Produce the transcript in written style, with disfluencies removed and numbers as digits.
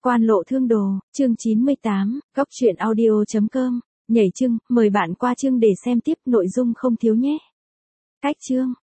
Quan Lộ Thương Đồ, chương 98, góc truyện audio.com, nhảy chương, mời bạn qua chương để xem tiếp nội dung không thiếu nhé. Cách chương.